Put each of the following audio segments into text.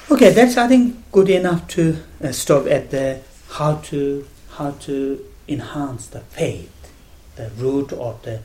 Okay, that's, I think, good enough to stop at the how to enhance the faith, the root of the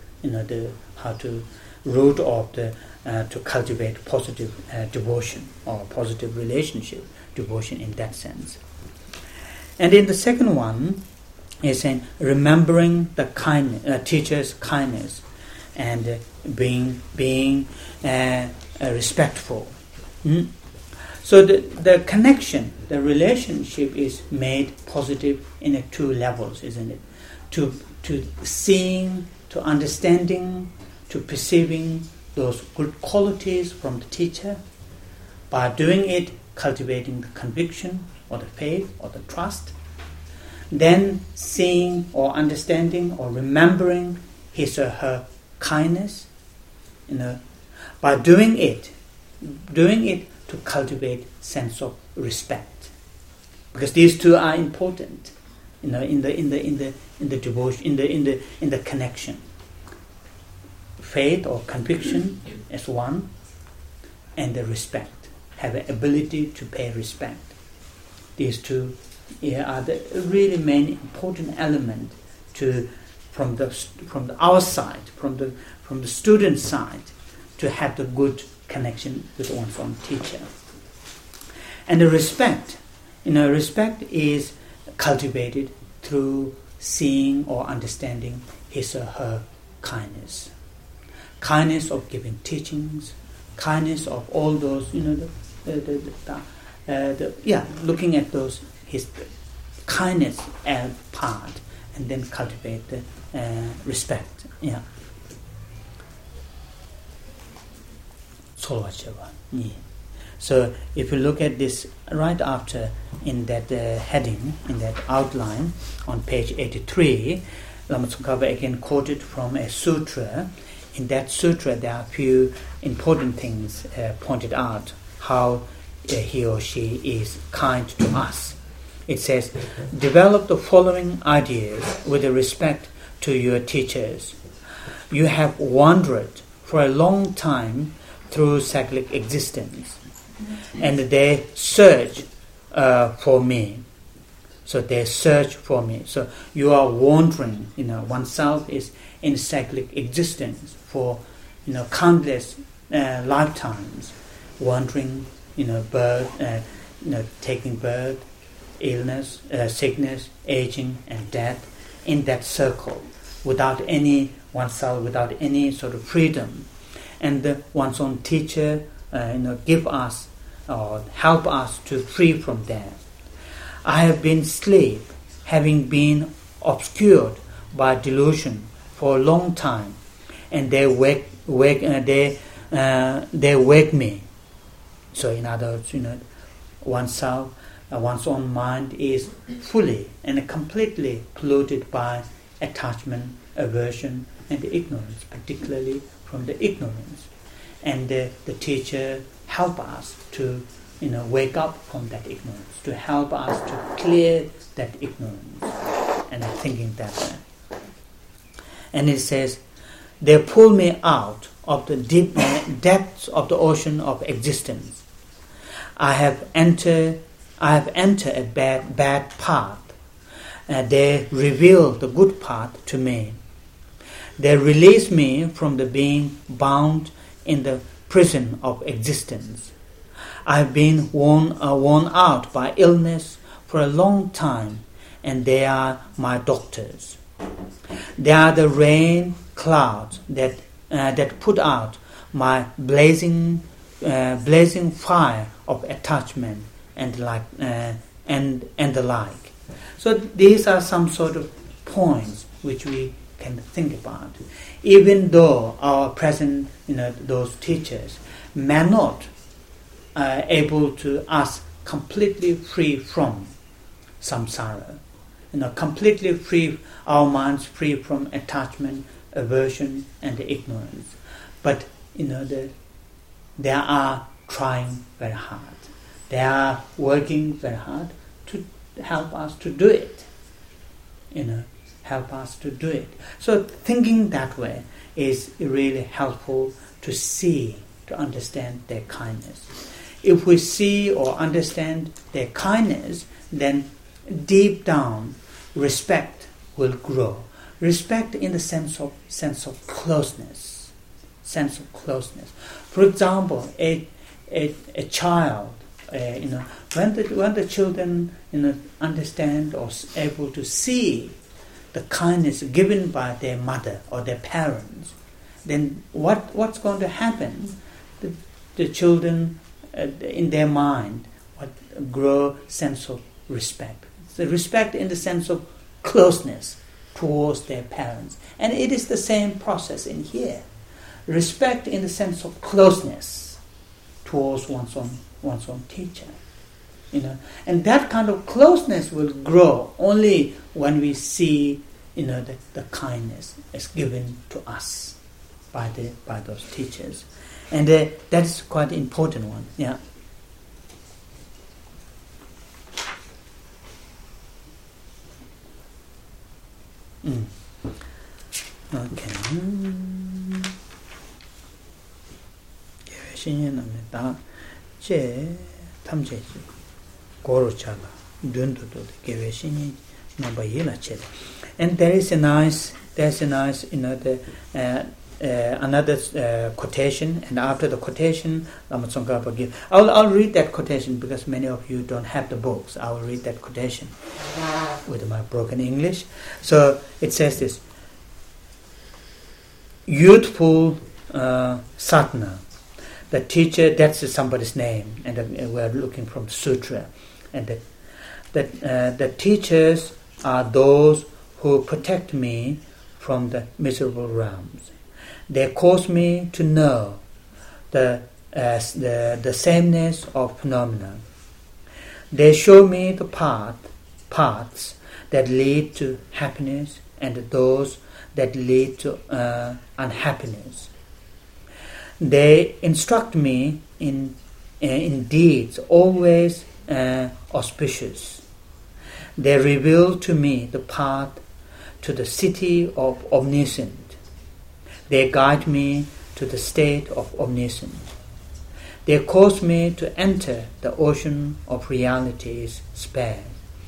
to cultivate positive devotion or positive relationship, devotion in that sense. And in the second one, is saying remembering the teacher's kindness and being respectful. So the connection, the relationship is made positive in two levels, isn't it? To seeing, to understanding, to perceiving those good qualities from the teacher. By doing it, cultivating the conviction or the faith or the trust. Then seeing or understanding or remembering his or her kindness. By doing it to cultivate sense of respect, because these two are important, in the devotion, in the connection. Faith or conviction is one, and the respect, have an ability to pay respect. These two are the really main important element from our side, from the student side, to have the good connection with one's own teacher. And the respect is cultivated through seeing or understanding his or her kindness. Kindness of giving teachings, kindness of all those, looking at those, his kindness as part, and then cultivate the respect. Yeah. So if you look at this right after, in that heading, in that outline on page 83, Lama Tsongkhapa again quoted from a sutra. In that sutra there are a few important things pointed out, how he or she is kind to us. It says, develop the following ideas with respect to your teachers. You have wandered for a long time through cyclic existence, and they search for me. So they search for me. So you are wandering, oneself is in cyclic existence for, countless lifetimes, wandering, birth, taking birth, illness, sickness, aging, and death, in that circle, without any oneself, without any sort of freedom. And one's own teacher, give us or help us to free from that. I have been asleep, having been obscured by delusion for a long time, and they wake me. So in other words, oneself, one's own mind is fully and completely polluted by attachment, aversion, and ignorance, particularly from the ignorance. And the teacher help us to wake up from that ignorance, to help us to clear that ignorance, and thinking that way. And it says, they pull me out of the deep depths of the ocean of existence. I have entered a bad path. They reveal the good path to me. They release me from the being bound in the prison of existence. I have been worn out by illness for a long time, and they are my doctors. They are the rain clouds that put out my blazing fire of attachment and the like. So these are some sort of points which we can think about. Even though our present, those teachers may not able to us completely free from samsara, completely free, our minds free from attachment, aversion, and ignorance. But they are trying very hard. They are working very hard to help us to do it. Help us to do it. So thinking that way is really helpful to see, to understand their kindness. if we see or understand their kindness, then deep down respect will grow. Respect in the sense of closeness. Sense of closeness. For example, a child, when the children understand or able to see the kindness given by their mother or their parents, then what's going to happen? The children in their mind grow sense of respect. So respect in the sense of closeness towards their parents. And it is the same process in here. Respect in the sense of closeness towards one's own teacher. And that kind of closeness will grow only when we see the kindness is given to us by those teachers. And that's quite an important one. Yeah. Okay. 신년합니다. 제 탐제지 고로차가 눈도도 계획신이 나바이나 체. And there's a nice another quotation, and after the quotation, Lama Tsongkhapa give. I'll read that quotation because many of you don't have the books. I will read that quotation with my broken English. So it says this: youthful sadhana. The teacher, that's somebody's name, and we're looking from the sutra. And the teachers are those who protect me from the miserable realms. They cause me to know the sameness of phenomena. They show me the paths that lead to happiness and those that lead to unhappiness. They instruct me in deeds always auspicious. They reveal to me the path to the city of omniscient. They guide me to the state of omniscient. They cause me to enter the ocean of reality's sphere.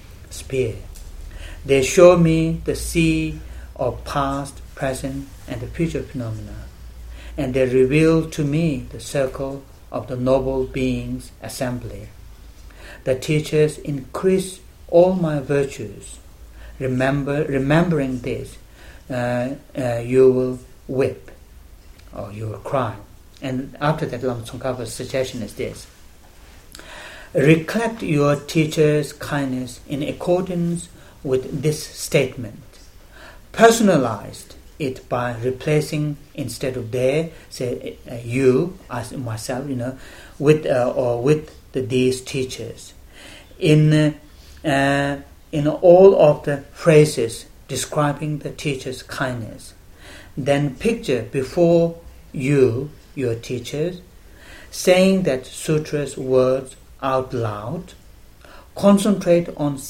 They show me the sea of past, present, and the future phenomena. And they reveal to me the circle of the noble beings' assembly. The teachers increase all my virtues. Remembering this, you will weep or you will cry. And after that, Lama Tsongkhapa's suggestion is this: recollect your teacher's kindness in accordance with this statement. Personalized it by replacing, instead of they, say you, as myself, with these teachers. In all of the phrases describing the teacher's kindness, then picture before you your teachers saying that sutra's words out loud. Concentrate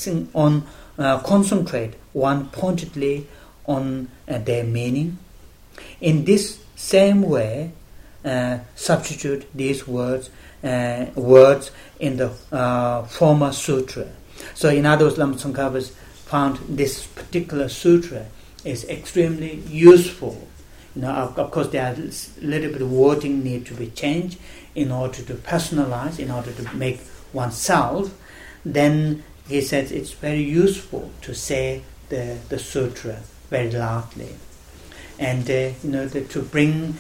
one pointedly on their meaning. In this same way, substitute these words in the former sutra. So in other words, Lama Tsongkhapa found this particular sutra is extremely useful. Of course, there are a little bit of wording need to be changed in order to personalize, in order to make oneself. Then he says it's very useful to say the sutra very loudly, and to bring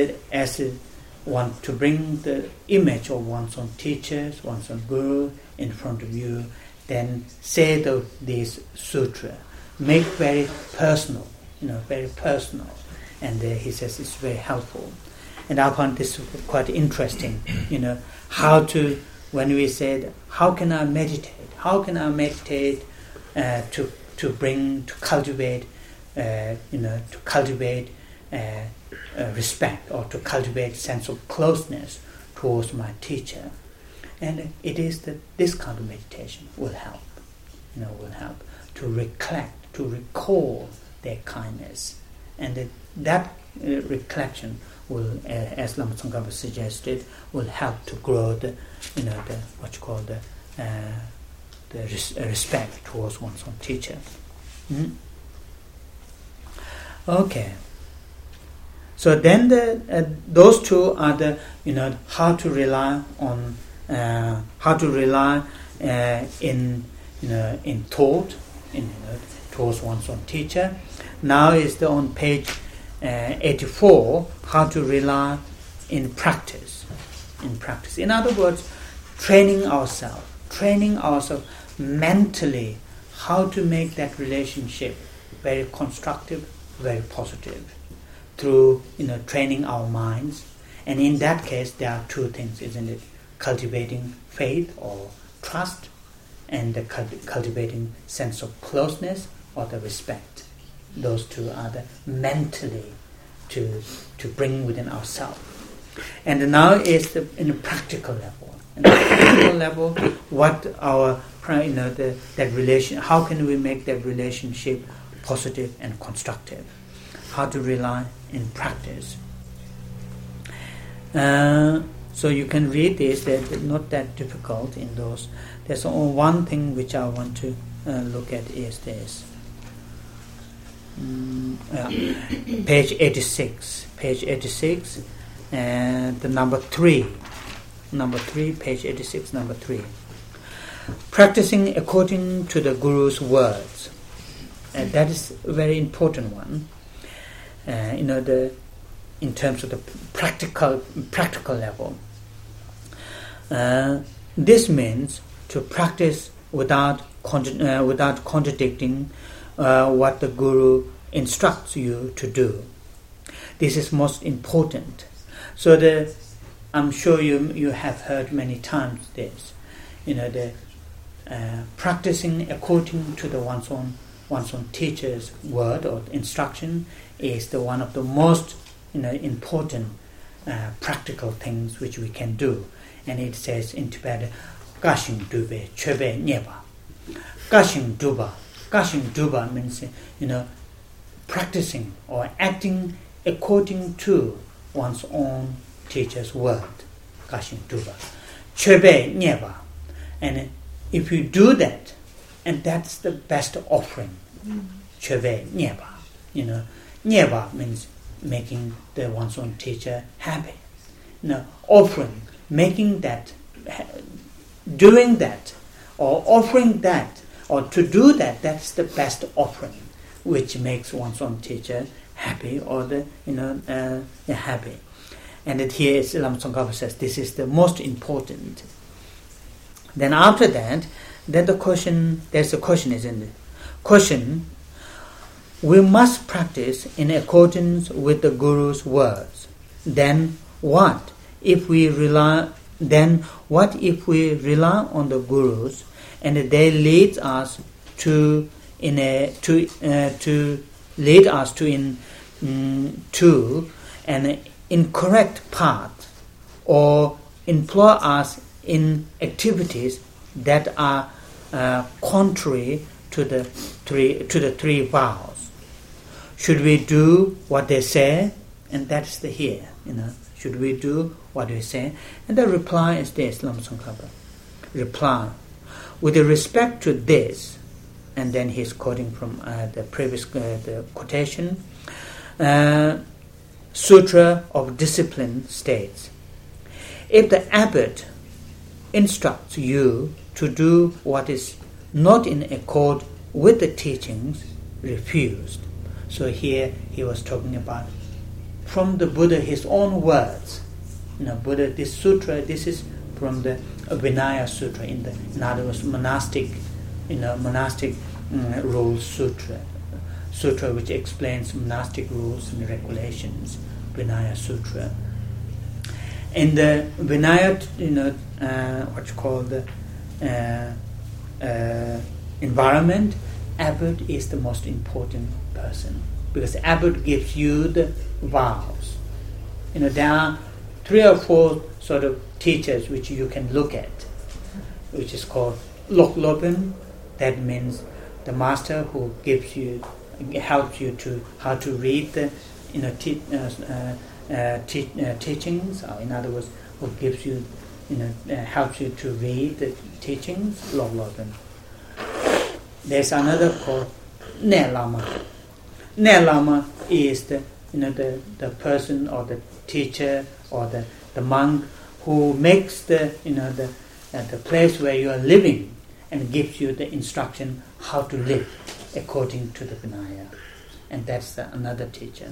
to bring the image of one's own teachers, one's own guru in front of you. Then say these sutra, make very personal, very personal. And he says it's very helpful. And I found this quite interesting, when we said, how can I meditate? How can I meditate to cultivate respect, or to cultivate sense of closeness towards my teacher? And it is that this kind of meditation will help, to recollect, to recall their kindness, and that recollection will, as Lama Tsongkhapa suggested, will help to grow the respect towards one's own teacher. Okay. So then those two are the how to rely in thought towards one's own teacher. Now is on page 84, how to rely in practice. In other words, training ourselves mentally, how to make that relationship very constructive, very positive, through training our minds. And in that case, there are two things, isn't it? Cultivating faith or trust, and the cultivating sense of closeness or the respect. Those two are the mentally to bring within ourselves. And now is in a practical level. In the practical level, what our that relation? How can we make that relationship positive and constructive? How to rely in practice. So you can read this. They're not that difficult in those. There's only one thing which I want to look at is this. Page 86. Page 86, the number 3. Number 3, page 86, number 3. Practicing according to the Guru's words. That is a very important one. In terms of the practical level. This means to practice without contradicting what the Guru instructs you to do. This is most important. So I'm sure you have heard many times this. Practicing according to the one's own teacher's word or instruction is the one of the most important practical things which we can do. And it says in Tibetan, Kashing Dube Chebe Nyeba. Kashing Duba means practicing or acting according to one's own teacher's word. Kashing Duba. Chebe Nyeba. And if you do that, and that's the best offering. Chebe Nyeba. Nyeba means making the one's own teacher happy. Offering, making that, doing that, or offering that, or to do that, that's the best offering, which makes one's own teacher happy, or happy. And here Lama Tsongkhapa says this is the most important. Then after that, there's a question, isn't it? Question: we must practice in accordance with the Guru's words. Then what if we rely on the Gurus and they lead us to an incorrect path, or employ us in activities that are contrary to the three vows? Should we do what they say? And that's the here. Should we do what they say? And the reply is this, Lama Tsongkhapa. Reply: with respect to this, and then he's quoting from the previous the quotation. Sutra of Discipline states: if the abbot instructs you to do what is not in accord with the teachings, refused. So here he was talking about from the Buddha, his own words. Buddha, this sutra, this is from the Vinaya Sutra, in other words, monastic rules sutra, which explains monastic rules and regulations. Vinaya Sutra. In the Vinaya, what's called the environment, abbot is the most important person, because abbot gives you the vows. There are 3 or 4 sort of teachers which you can look at, which is called Loklopen. That means the master who helps you to how to read the teachings, or in other words, who gives you, helps you to read the teachings, Logloten. There's another called Ne Lama. Ne Lama is the person or the teacher or the monk who makes the place where you are living and gives you the instruction how to live according to the Vinaya. And that's another teacher.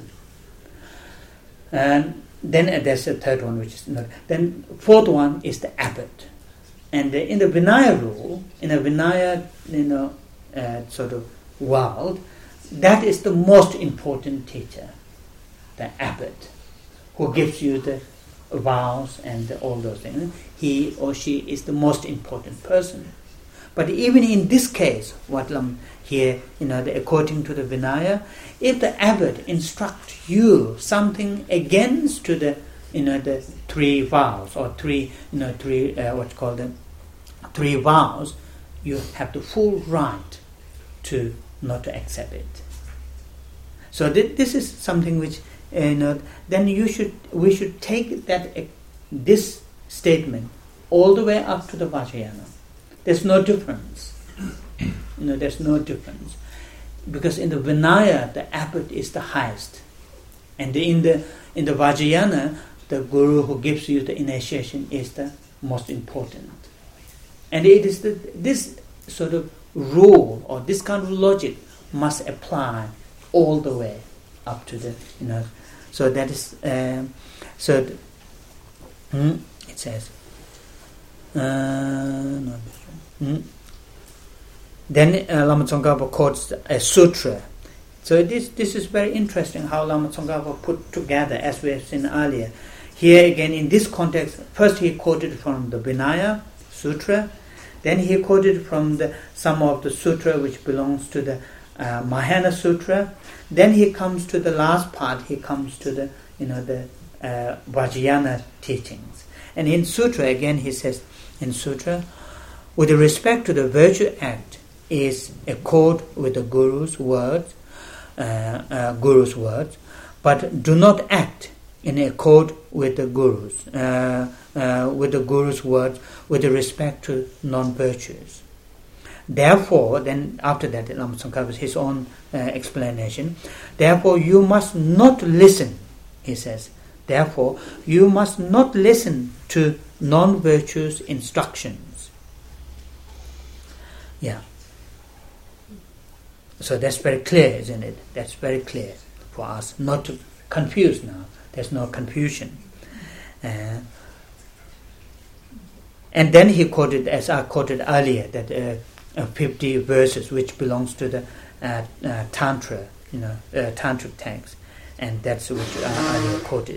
And then there's a third one, which is not. Then fourth one is the abbot. And in the Vinaya rule, in a Vinaya sort of world, that is the most important teacher, the abbot, who gives you the vows and all those things. He or she is the most important person. But even in this case, what here, according to the Vinaya, if the abbot instructs you something against to the three vows or three vows, you have the full right to not to accept it. So this is something which then we should take this statement all the way up to the Vajrayana. There's no difference. There's no difference. Because in the Vinaya, the abbot is the highest. And in the Vajrayana, the guru who gives you the initiation is the most important. And it is this sort of rule or this kind of logic must apply all the way up to the, So that is, it says, Then Lama Tsongkhapa quotes a sutra. So this is very interesting how Lama Tsongkhapa put together, as we have seen earlier. Here again, in this context, first he quoted from the Vinaya Sutra, then he quoted from some of the sutra which belongs to the Mahayana Sutra. Then he comes to the last part. He comes to the Vajrayana teachings. And in Sutra again, he says in Sutra, with respect to the virtue act, is accord with the Guru's words, but do not act in accord with the Guru's words with respect to non-virtues. Therefore, then after that, Lama Tsongkhapa his own explanation. Therefore, you must not listen. He says. Therefore, you must not listen to non-virtuous instructions. Yeah. So that's very clear, isn't it? That's very clear for us, not to confuse now. There's no confusion. And then he quoted, as I quoted earlier, that 50 verses which belongs to the Tantra, Tantric text, and that's which I earlier quoted.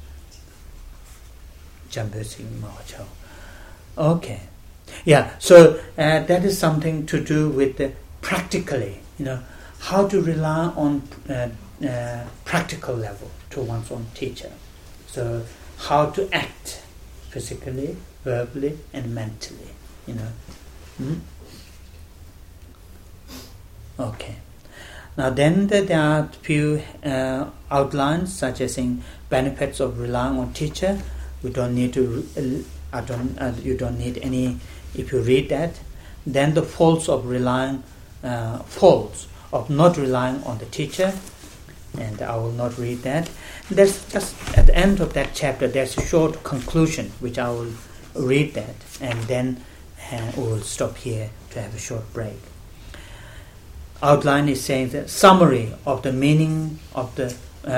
Okay. Yeah, so that is something to do with the practically, how to rely on practical level to one's own teacher. So how to act physically, verbally, and mentally. Okay. Now then there are a few outlines, such as in benefits of relying on teacher. We don't need to. You don't need any. If you read that, then the faults of not relying on the teacher, and I will not read that. There's just at the end of that chapter. There's a short conclusion which I will read that, and then we will stop here to have a short break. Outline is saying the summary of the meaning of the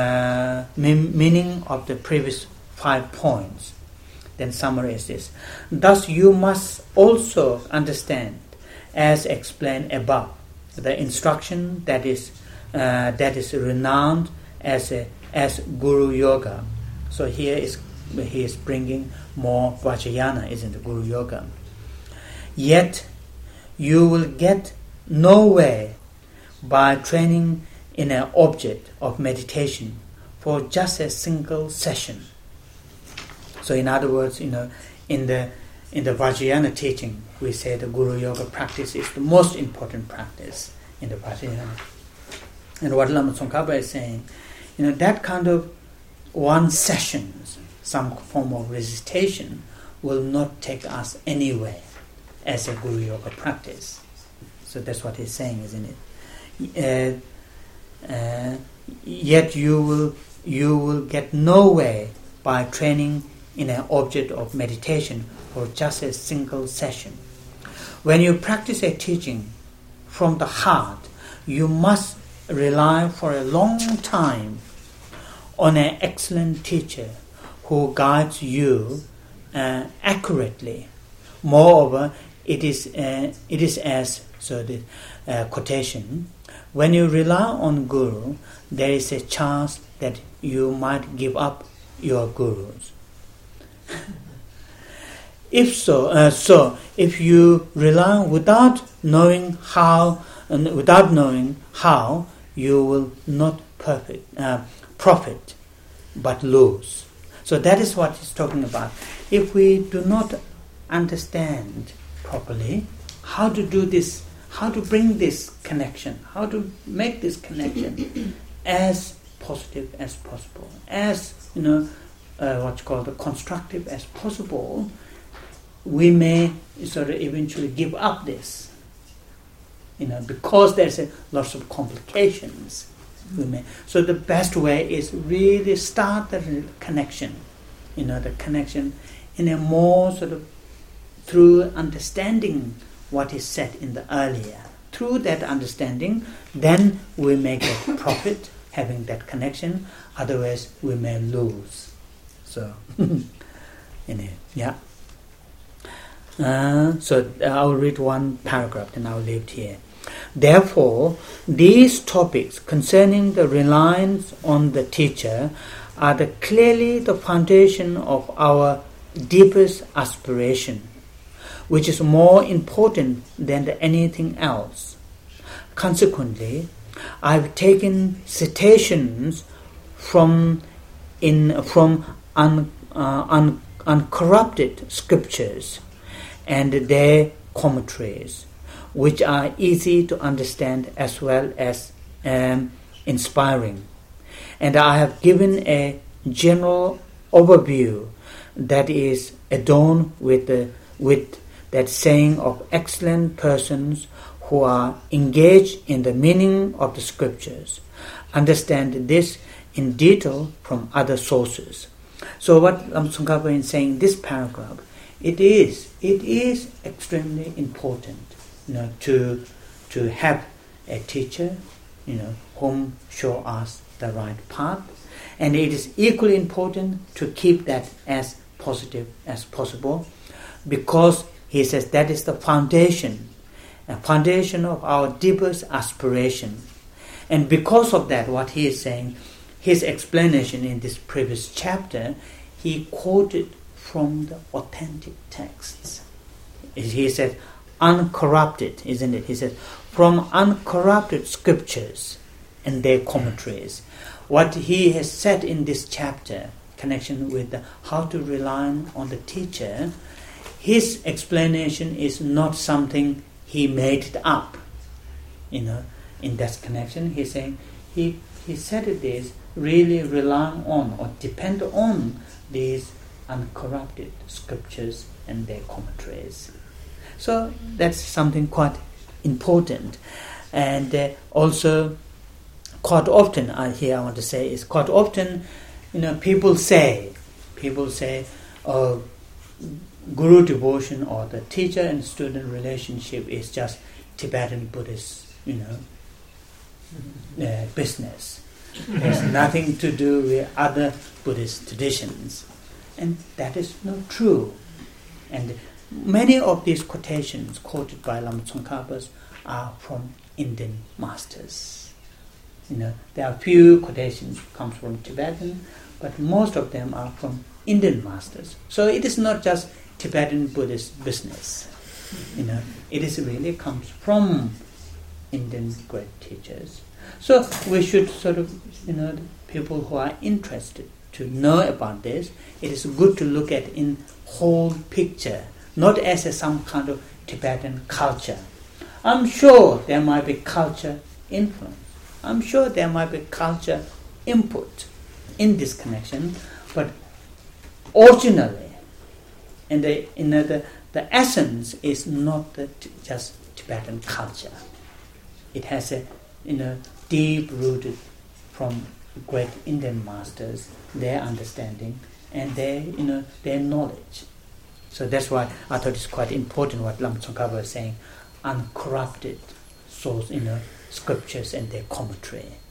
previous 5 points. Then summary is this: thus you must also understand, as explained above, the instruction that is renowned as Guru Yoga. So he is bringing more Vajrayana, isn't it? Guru Yoga. Yet you will get nowhere by training in an object of meditation for just a single session. So in other words, in the Vajrayana teaching, we say the Guru Yoga practice is the most important practice in the Vajrayana. And what Lama Tsongkhapa is saying, that kind of one session, some form of recitation, will not take us anywhere as a Guru Yoga practice. So that's what he's saying, isn't it? Yet you will get nowhere by training in an object of meditation for just a single session. When you practice a teaching from the heart, you must rely for a long time on an excellent teacher who guides you accurately. Moreover, it is as so the quotation. When you rely on Guru, there is a chance that you might give up your gurus. If you rely without knowing how, you will not profit, but lose. So that is what he's talking about. If we do not understand properly how to do this, how to bring this connection, how to make this connection as positive as possible, as what's called constructive as possible, we may sort of eventually give up this, because there's lots of complications. So the best way is really start the connection, the connection in a more sort of through understanding what is said in the earlier. Through that understanding, then we may get profit having that connection. Otherwise, we may lose. So, yeah. So I'll read one paragraph, and I'll leave it here. Therefore, these topics concerning the reliance on the teacher are clearly the foundation of our deepest aspiration, which is more important than anything else. Consequently, I've taken citations from uncorrupted scriptures and their commentaries, which are easy to understand as well as inspiring. And I have given a general overview that is adorned with that saying of excellent persons who are engaged in the meaning of the scriptures. Understand this in detail from other sources. So what Tsongkhapa is saying in this paragraph, it is extremely important, to have a teacher, whom show us the right path, and it is equally important to keep that as positive as possible, because he says that is the foundation of our deepest aspiration. And because of that, what he is saying, his explanation in this previous chapter, he quoted from the authentic texts. He said, uncorrupted, isn't it? He said, from uncorrupted scriptures and their commentaries. What he has said in this chapter, connection with how to rely on the teacher, his explanation is not something he made it up. In that connection, he's saying he said it is really relying on or depend on these uncorrupted scriptures and their commentaries. So that's something quite important. And also, quite often, I want to say is quite often, people say, Guru devotion or the teacher and student relationship is just Tibetan Buddhist, business. There's nothing to do with other Buddhist traditions. And that is not true. And many of these quotations quoted by Lama Tsongkhapa are from Indian masters. There are few quotations comes from Tibetan, but most of them are from Indian masters. So it is not just Tibetan Buddhist business. It is really comes from Indian great teachers. So we should sort of, people who are interested to know about this, it is good to look at in whole picture, not as some kind of Tibetan culture. I'm sure there might be culture influence. I'm sure there might be culture input. in this connection, but originally, and the essence is not just Tibetan culture. It has a deep rooted from great Indian masters, their understanding and their knowledge. So that's why I thought it's quite important what Lama Tsongkhapa was saying, uncorrupted source scriptures and their commentary.